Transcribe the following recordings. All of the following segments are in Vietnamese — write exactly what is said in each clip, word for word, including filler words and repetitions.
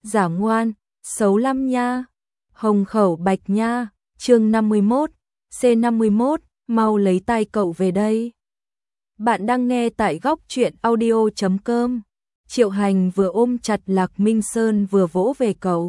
giả ngoan, xấu lắm nha. Hồng khẩu bạch nha, chương năm mươi mốt, C năm mươi mốt, mau lấy tay cậu về đây. Bạn đang nghe tại góc truyện audio chấm com. Triệu Hành vừa ôm chặt Lạc Minh Sơn vừa vỗ về cậu.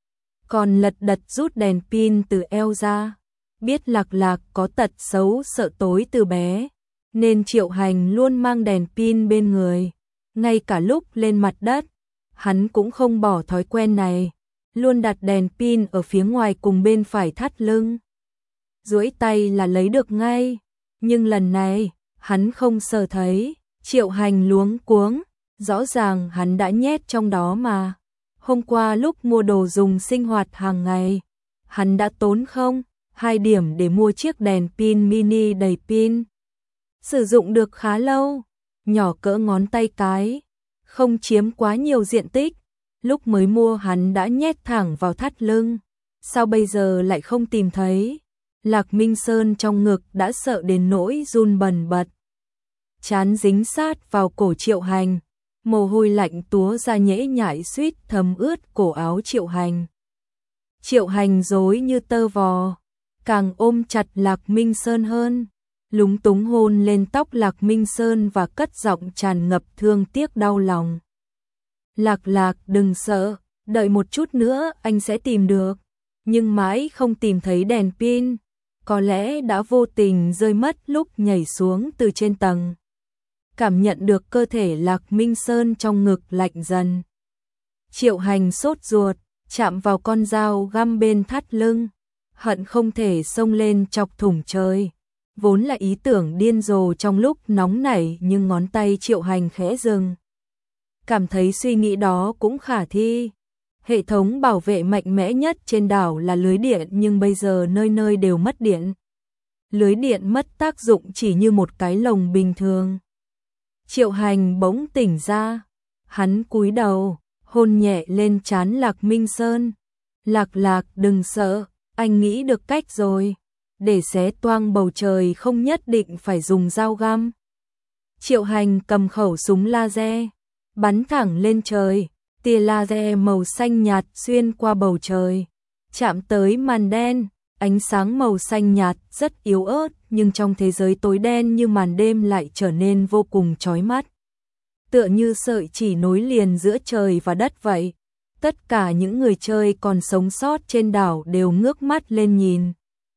Còn lật đật rút đèn pin từ eo ra. Biết Lạc Lạc có tật xấu sợ tối từ bé, nên Triệu Hành luôn mang đèn pin bên người. Ngay cả lúc lên mặt đất, hắn cũng không bỏ thói quen này. Luôn đặt đèn pin ở phía ngoài cùng bên phải thắt lưng. Duỗi tay là lấy được ngay. Nhưng lần này, hắn không sờ thấy. Triệu Hành luống cuống. Rõ ràng hắn đã nhét trong đó mà. Hôm qua lúc mua đồ dùng sinh hoạt hàng ngày, hắn đã tốn không hai điểm để mua chiếc đèn pin mini đầy pin. Sử dụng được khá lâu, nhỏ cỡ ngón tay cái, không chiếm quá nhiều diện tích. Lúc mới mua hắn đã nhét thẳng vào thắt lưng, sao bây giờ lại không tìm thấy? Lạc Minh Sơn trong ngực đã sợ đến nỗi run bần bật. Trán dính sát vào cổ Triệu Hành, mồ hôi lạnh túa ra nhễ nhại suýt thấm ướt cổ áo Triệu Hành. Triệu Hành rối như tơ vò, càng ôm chặt Lạc Minh Sơn hơn, lúng túng hôn lên tóc Lạc Minh Sơn và cất giọng tràn ngập thương tiếc đau lòng. Lạc Lạc đừng sợ, đợi một chút nữa anh sẽ tìm được. Nhưng mãi không tìm thấy đèn pin, có lẽ đã vô tình rơi mất lúc nhảy xuống từ trên tầng. Cảm nhận được cơ thể Lạc Minh Sơn trong ngực lạnh dần. Triệu Hành sốt ruột, chạm vào con dao găm bên thắt lưng, hận không thể xông lên chọc thủng trời. Vốn là ý tưởng điên rồ trong lúc nóng nảy, nhưng ngón tay Triệu Hành khẽ dừng. Cảm thấy suy nghĩ đó cũng khả thi. Hệ thống bảo vệ mạnh mẽ nhất trên đảo là lưới điện, nhưng bây giờ nơi nơi đều mất điện. Lưới điện mất tác dụng chỉ như một cái lồng bình thường. Triệu Hành bỗng tỉnh ra, hắn cúi đầu, hôn nhẹ lên trán Lạc Minh Sơn. Lạc Lạc đừng sợ, anh nghĩ được cách rồi. Để xé toang bầu trời không nhất định phải dùng dao găm. Triệu Hành cầm khẩu súng laser, bắn thẳng lên trời. Tia laser màu xanh nhạt xuyên qua bầu trời, chạm tới màn đen. Ánh sáng màu xanh nhạt rất yếu ớt, nhưng trong thế giới tối đen như màn đêm lại trở nên vô cùng chói mắt. Tựa như sợi chỉ nối liền giữa trời và đất vậy. Tất cả những người chơi còn sống sót trên đảo đều ngước mắt lên nhìn.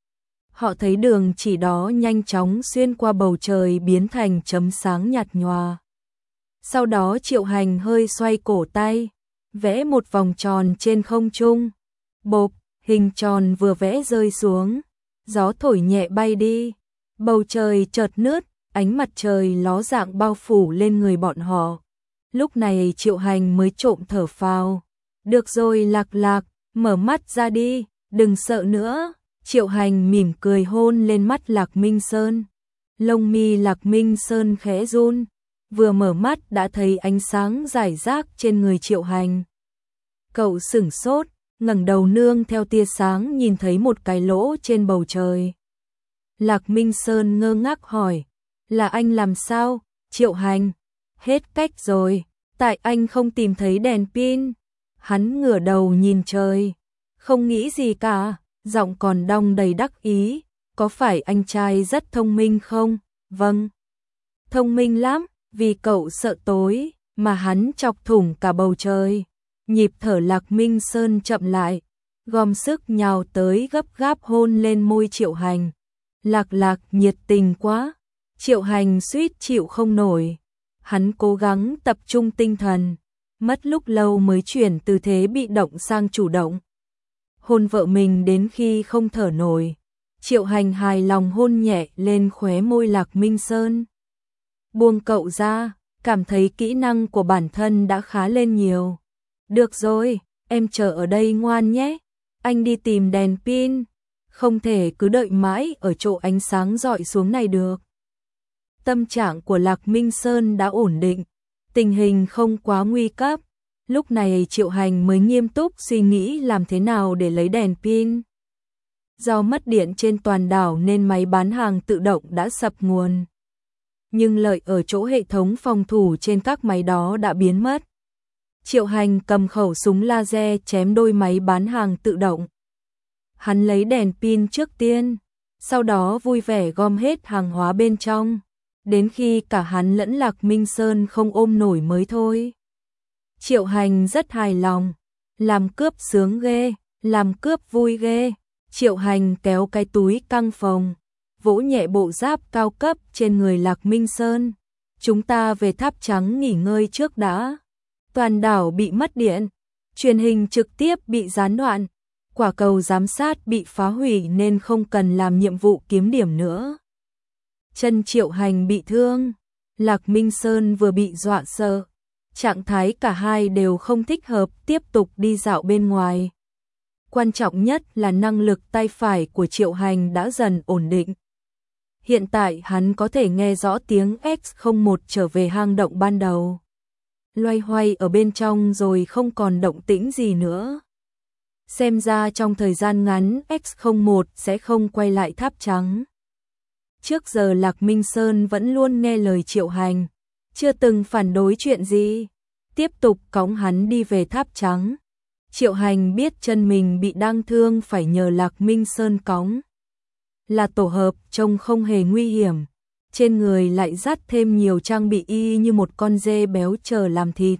Họ thấy đường chỉ đó nhanh chóng xuyên qua bầu trời biến thành chấm sáng nhạt nhòa. Sau đó Triệu Hành hơi xoay cổ tay, vẽ một vòng tròn trên không trung. Bộp, hình tròn vừa vẽ rơi xuống, gió thổi nhẹ bay đi. Bầu trời chợt nứt, ánh mặt trời ló dạng bao phủ lên người bọn họ. Lúc này Triệu Hành mới trộm thở phào. Được rồi Lạc Lạc, mở mắt ra đi, đừng sợ nữa. Triệu Hành mỉm cười hôn lên mắt Lạc Minh Sơn. Lông mi Lạc Minh Sơn khẽ run, vừa mở mắt đã thấy ánh sáng rải rác trên người Triệu Hành. Cậu sửng sốt, ngẩng đầu nương theo tia sáng nhìn thấy một cái lỗ trên bầu trời. Lạc Minh Sơn ngơ ngác hỏi, là anh làm sao? Triệu Hành, hết cách rồi, tại anh không tìm thấy đèn pin. Hắn ngửa đầu nhìn trời, không nghĩ gì cả, giọng còn đong đầy đắc ý. Có phải anh trai rất thông minh không? Vâng, thông minh lắm, vì cậu sợ tối mà hắn chọc thủng cả bầu trời. Nhịp thở Lạc Minh Sơn chậm lại, gom sức nhào tới gấp gáp hôn lên môi Triệu Hành. Lạc Lạc nhiệt tình quá. Triệu Hành suýt chịu không nổi. Hắn cố gắng tập trung tinh thần, mất lúc lâu mới chuyển từ thế bị động sang chủ động. Hôn vợ mình đến khi không thở nổi. Triệu Hành hài lòng hôn nhẹ lên khóe môi Lạc Minh Sơn. Buông cậu ra, cảm thấy kỹ năng của bản thân đã khá lên nhiều. Được rồi, em chờ ở đây ngoan nhé. Anh đi tìm đèn pin, không thể cứ đợi mãi ở chỗ ánh sáng rọi xuống này được. Tâm trạng của Lạc Minh Sơn đã ổn định, tình hình không quá nguy cấp. Lúc này Triệu Hành mới nghiêm túc suy nghĩ làm thế nào để lấy đèn pin. Do mất điện trên toàn đảo nên máy bán hàng tự động đã sập nguồn. Nhưng lợi ở chỗ hệ thống phòng thủ trên các máy đó đã biến mất. Triệu Hành cầm khẩu súng laser chém đôi máy bán hàng tự động. Hắn lấy đèn pin trước tiên, sau đó vui vẻ gom hết hàng hóa bên trong, đến khi cả hắn lẫn Lạc Minh Sơn không ôm nổi mới thôi. Triệu Hành rất hài lòng, làm cướp sướng ghê, làm cướp vui ghê. Triệu Hành kéo cái túi căng phòng, vỗ nhẹ bộ giáp cao cấp trên người Lạc Minh Sơn. Chúng ta về Tháp Trắng nghỉ ngơi trước đã. Toàn đảo bị mất điện, truyền hình trực tiếp bị gián đoạn, quả cầu giám sát bị phá hủy nên không cần làm nhiệm vụ kiếm điểm nữa. Chân Triệu Hành bị thương, Lạc Minh Sơn vừa bị dọa sợ, trạng thái cả hai đều không thích hợp tiếp tục đi dạo bên ngoài. Quan trọng nhất là năng lực tay phải của Triệu Hành đã dần ổn định. Hiện tại hắn có thể nghe rõ tiếng X không một trở về hang động ban đầu. Loay hoay ở bên trong rồi không còn động tĩnh gì nữa. Xem ra trong thời gian ngắn X không một sẽ không quay lại Tháp Trắng. Trước giờ Lạc Minh Sơn vẫn luôn nghe lời Triệu Hành, chưa từng phản đối chuyện gì, tiếp tục cõng hắn đi về Tháp Trắng. Triệu Hành biết chân mình bị đang thương phải nhờ Lạc Minh Sơn cõng. Là tổ hợp trông không hề nguy hiểm, trên người lại dắt thêm nhiều trang bị y như một con dê béo chờ làm thịt.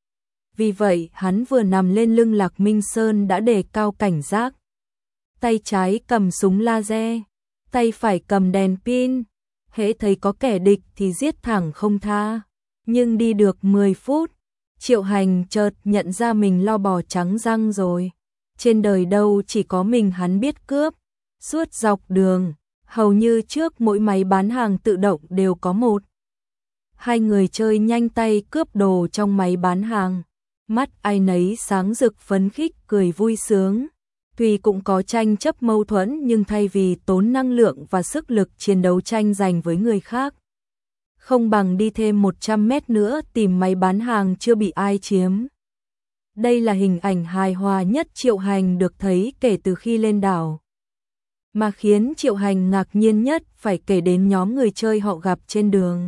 Vì vậy hắn vừa nằm lên lưng Lạc Minh Sơn đã đề cao cảnh giác. Tay trái cầm súng laser, tay phải cầm đèn pin, hễ thấy có kẻ địch thì giết thẳng không tha. Nhưng đi được mười phút, Triệu Hành chợt nhận ra mình lo bò trắng răng rồi. Trên đời đâu chỉ có mình hắn biết cướp. Suốt dọc đường, hầu như trước mỗi máy bán hàng tự động đều có một. Hai người chơi nhanh tay cướp đồ trong máy bán hàng. Mắt ai nấy sáng rực phấn khích cười vui sướng. Tuy cũng có tranh chấp mâu thuẫn nhưng thay vì tốn năng lượng và sức lực chiến đấu tranh giành với người khác, không bằng đi thêm một trăm mét nữa tìm máy bán hàng chưa bị ai chiếm. Đây là hình ảnh hài hòa nhất Triệu Hành được thấy kể từ khi lên đảo. Mà khiến Triệu Hành ngạc nhiên nhất phải kể đến nhóm người chơi họ gặp trên đường.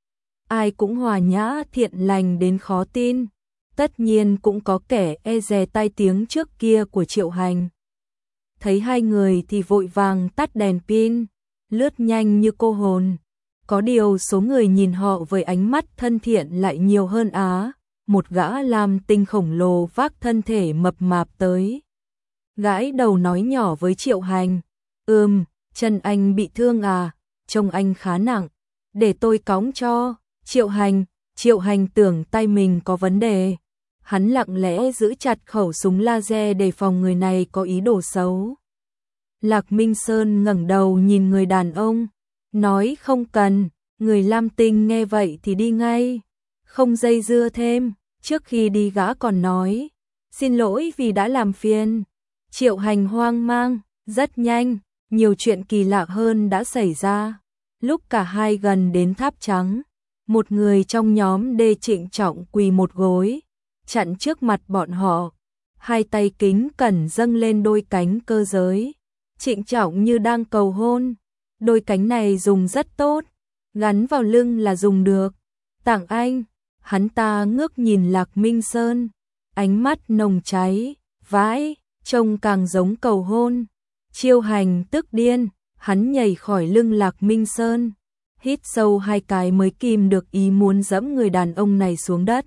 Ai cũng hòa nhã thiện lành đến khó tin. Tất nhiên cũng có kẻ e dè tai tiếng trước kia của Triệu Hành. Thấy hai người thì vội vàng tắt đèn pin, lướt nhanh như cô hồn. Có điều số người nhìn họ với ánh mắt thân thiện lại nhiều hơn á. Một gã làm tinh khổng lồ vác thân thể mập mạp tới, gãi đầu nói nhỏ với Triệu Hành. Ừm, chân anh bị thương à, trông anh khá nặng, để tôi cõng cho. Triệu Hành, Triệu Hành tưởng tay mình có vấn đề. Hắn lặng lẽ giữ chặt khẩu súng laser để phòng người này có ý đồ xấu. Lạc Minh Sơn ngẩng đầu nhìn người đàn ông, nói không cần. Người Lam Tinh nghe vậy thì đi ngay, không dây dưa thêm. Trước khi đi gã còn nói, xin lỗi vì đã làm phiền. Triệu Hành hoang mang, rất nhanh, nhiều chuyện kỳ lạ hơn đã xảy ra. Lúc cả hai gần đến Tháp Trắng, một người trong nhóm Đê trịnh trọng quỳ một gối, chặn trước mặt bọn họ, hai tay kính cẩn dâng lên đôi cánh cơ giới, trịnh trọng như đang cầu hôn. Đôi cánh này dùng rất tốt, gắn vào lưng là dùng được. Tặng anh. Hắn ta ngước nhìn Lạc Minh Sơn, ánh mắt nồng cháy, vãi, trông càng giống cầu hôn. Triệu Hành tức điên, hắn nhảy khỏi lưng Lạc Minh Sơn, hít sâu hai cái mới kìm được ý muốn dẫm người đàn ông này xuống đất.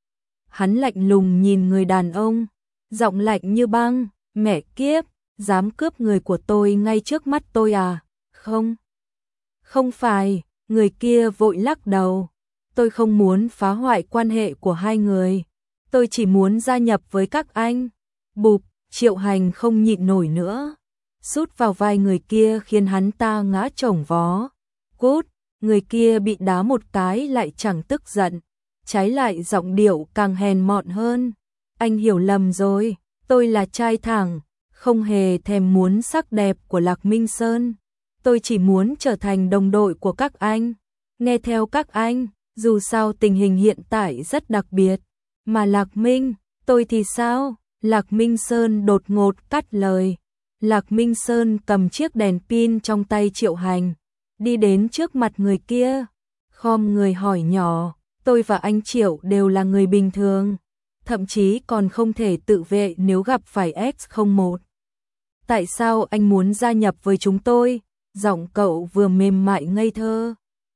Hắn lạnh lùng nhìn người đàn ông, giọng lạnh như băng, mẹ kiếp, dám cướp người của tôi ngay trước mắt tôi à? Không, không phải. Người kia vội lắc đầu. Tôi không muốn phá hoại quan hệ của hai người. Tôi chỉ muốn gia nhập với các anh. Bụp, Triệu Hành không nhịn nổi nữa, sút vào vai người kia khiến hắn ta ngã chồng vó. Cút, người kia bị đá một cái lại chẳng tức giận, trái lại giọng điệu càng hèn mọn hơn. Anh hiểu lầm rồi, tôi là trai thẳng, không hề thèm muốn sắc đẹp của Lạc Minh Sơn. Tôi chỉ muốn trở thành đồng đội của các anh, nghe theo các anh, dù sao tình hình hiện tại rất đặc biệt. Mà Lạc Minh, tôi thì sao? Lạc Minh Sơn đột ngột cắt lời. Lạc Minh Sơn cầm chiếc đèn pin trong tay Triệu Hành, đi đến trước mặt người kia, khom người hỏi nhỏ, tôi và anh Triệu đều là người bình thường, thậm chí còn không thể tự vệ nếu gặp phải ích không một. Tại sao anh muốn gia nhập với chúng tôi? Giọng cậu vừa mềm mại ngây thơ,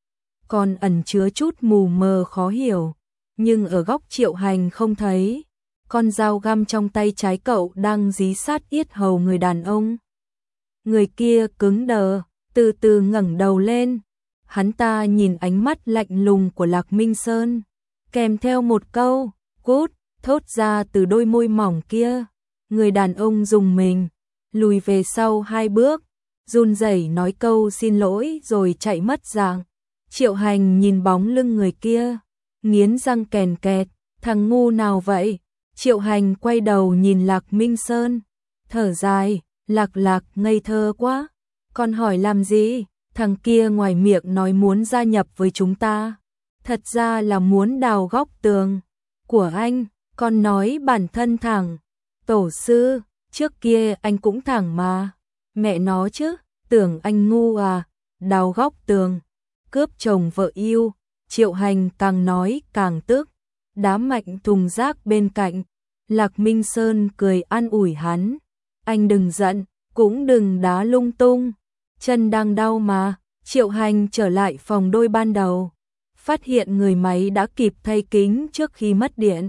còn ẩn chứa chút mù mờ khó hiểu, nhưng ở góc Triệu Hành không thấy. Con dao găm trong tay trái cậu đang dí sát yết hầu người đàn ông. Người kia cứng đờ, từ từ ngẩng đầu lên. Hắn ta nhìn ánh mắt lạnh lùng của Lạc Minh Sơn, kèm theo một câu, cút, thốt ra từ đôi môi mỏng kia. Người đàn ông rùng mình, lùi về sau hai bước, run rẩy nói câu xin lỗi rồi chạy mất dạng. Triệu Hành nhìn bóng lưng người kia, nghiến răng kèn kẹt, thằng ngu nào vậy? Triệu Hành quay đầu nhìn Lạc Minh Sơn, thở dài, Lạc Lạc ngây thơ quá, con hỏi làm gì? Thằng kia ngoài miệng nói muốn gia nhập với chúng ta, thật ra là muốn đào góc tường của anh. Con nói bản thân thẳng, tổ sư, trước kia anh cũng thẳng mà, mẹ nó chứ, tưởng anh ngu à, đào góc tường, cướp chồng vợ yêu. Triệu Hành càng nói càng tức, đá mạnh thùng rác bên cạnh. Lạc Minh Sơn cười an ủi hắn, anh đừng giận, cũng đừng đá lung tung, chân đang đau mà. Triệu Hành trở lại phòng đôi ban đầu, phát hiện người máy đã kịp thay kính trước khi mất điện.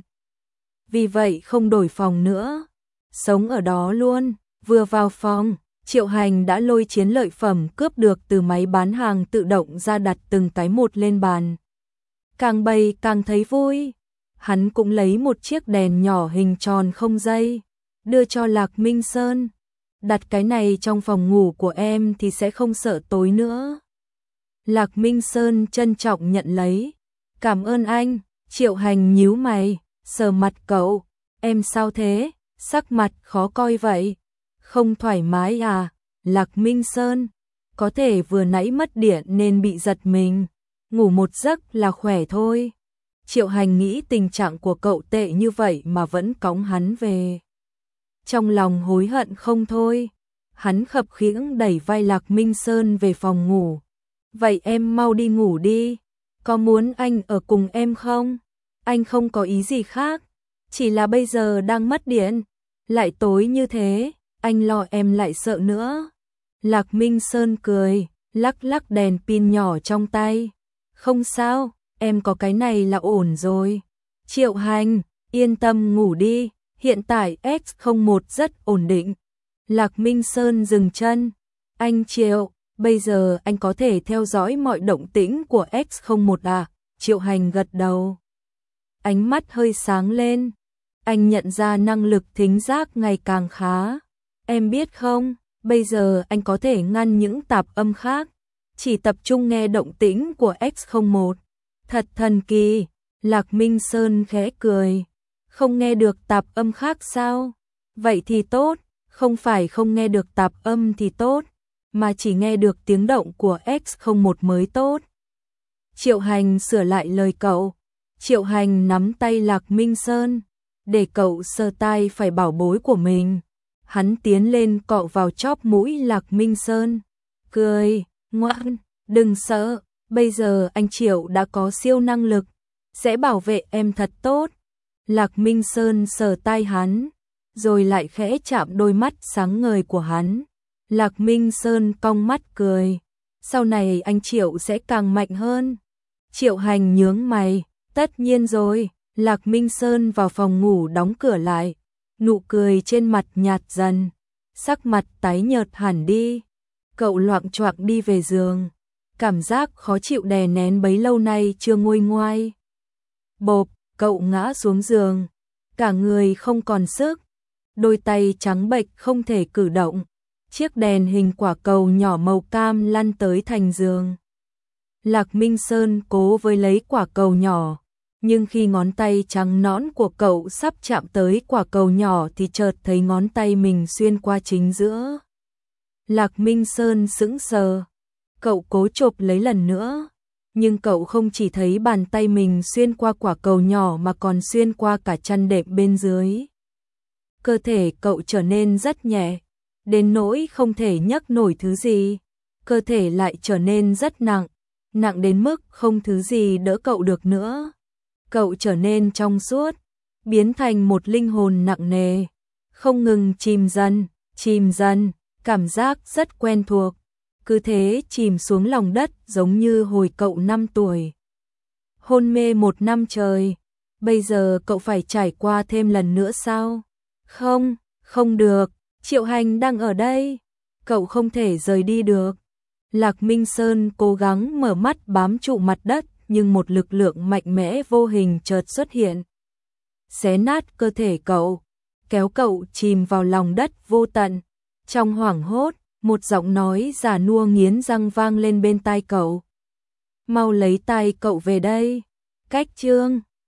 Vì vậy không đổi phòng nữa, sống ở đó luôn. Vừa vào phòng, Triệu Hành đã lôi chiến lợi phẩm cướp được từ máy bán hàng tự động ra đặt từng cái một lên bàn. Càng bày càng thấy vui. Hắn cũng lấy một chiếc đèn nhỏ hình tròn không dây, đưa cho Lạc Minh Sơn. Đặt cái này trong phòng ngủ của em thì sẽ không sợ tối nữa. Lạc Minh Sơn trân trọng nhận lấy. Cảm ơn anh. Triệu Hành nhíu mày, sờ mặt cậu. Em sao thế? Sắc mặt khó coi vậy. Không thoải mái à? Lạc Minh Sơn, có thể vừa nãy mất điện nên bị giật mình. Ngủ một giấc là khỏe thôi. Triệu Hành nghĩ tình trạng của cậu tệ như vậy mà vẫn cõng hắn về. Trong lòng hối hận không thôi. Hắn khập khiễng đẩy vai Lạc Minh Sơn về phòng ngủ. Vậy em mau đi ngủ đi. Có muốn anh ở cùng em không? Anh không có ý gì khác. Chỉ là bây giờ đang mất điện. Lại tối như thế, anh lo em lại sợ nữa. Lạc Minh Sơn cười, lắc lắc đèn pin nhỏ trong tay. Không sao, em có cái này là ổn rồi. Triệu Hành, yên tâm ngủ đi, hiện tại ích không một rất ổn định. Lạc Minh Sơn dừng chân. Anh Triệu, bây giờ anh có thể theo dõi mọi động tĩnh của ích không một à? Triệu Hành gật đầu. Ánh mắt hơi sáng lên. Anh nhận ra năng lực thính giác ngày càng khá. Em biết không, bây giờ anh có thể ngăn những tạp âm khác, chỉ tập trung nghe động tĩnh của ích không một. Thật thần kỳ. Lạc Minh Sơn khẽ cười. Không nghe được tạp âm khác sao? Vậy thì tốt, không phải không nghe được tạp âm thì tốt, mà chỉ nghe được tiếng động của ích không một mới tốt. Triệu Hành sửa lại lời cậu. Triệu Hành nắm tay Lạc Minh Sơn, để cậu sờ tai phải bảo bối của mình. Hắn tiến lên cọ vào chóp mũi Lạc Minh Sơn, cười, ngoan, đừng sợ, bây giờ anh Triệu đã có siêu năng lực, sẽ bảo vệ em thật tốt. Lạc Minh Sơn sờ tai hắn, rồi lại khẽ chạm đôi mắt sáng ngời của hắn. Lạc Minh Sơn cong mắt cười, sau này anh Triệu sẽ càng mạnh hơn. Triệu Hành nhướng mày, tất nhiên rồi. Lạc Minh Sơn vào phòng ngủ đóng cửa lại, nụ cười trên mặt nhạt dần, sắc mặt tái nhợt hẳn đi. Cậu loạng choạng đi về giường, cảm giác khó chịu đè nén bấy lâu nay chưa nguôi ngoai. Bộp, cậu ngã xuống giường, cả người không còn sức, đôi tay trắng bệch không thể cử động. Chiếc đèn hình quả cầu nhỏ màu cam lăn tới thành giường. Lạc Minh Sơn cố với lấy quả cầu nhỏ, nhưng khi ngón tay trắng nõn của cậu sắp chạm tới quả cầu nhỏ thì chợt thấy ngón tay mình xuyên qua chính giữa. Lạc Minh Sơn sững sờ, cậu cố chộp lấy lần nữa, nhưng cậu không chỉ thấy bàn tay mình xuyên qua quả cầu nhỏ mà còn xuyên qua cả chăn đệm bên dưới. Cơ thể cậu trở nên rất nhẹ, đến nỗi không thể nhấc nổi thứ gì. Cơ thể lại trở nên rất nặng, nặng đến mức không thứ gì đỡ cậu được nữa. Cậu trở nên trong suốt, biến thành một linh hồn nặng nề, không ngừng chìm dần, chìm dần, cảm giác rất quen thuộc, cứ thế chìm xuống lòng đất giống như hồi cậu năm tuổi. Hôn mê một năm trời, bây giờ cậu phải trải qua thêm lần nữa sao? Không, không được, Triệu Hành đang ở đây, cậu không thể rời đi được. Lạc Minh Sơn cố gắng mở mắt bám trụ mặt đất, nhưng một lực lượng mạnh mẽ vô hình chợt xuất hiện, xé nát cơ thể cậu, kéo cậu chìm vào lòng đất vô tận. Trong hoảng hốt, một giọng nói già nua nghiến răng vang lên bên tai cậu. Mau lấy tay cậu về đây. Cách chương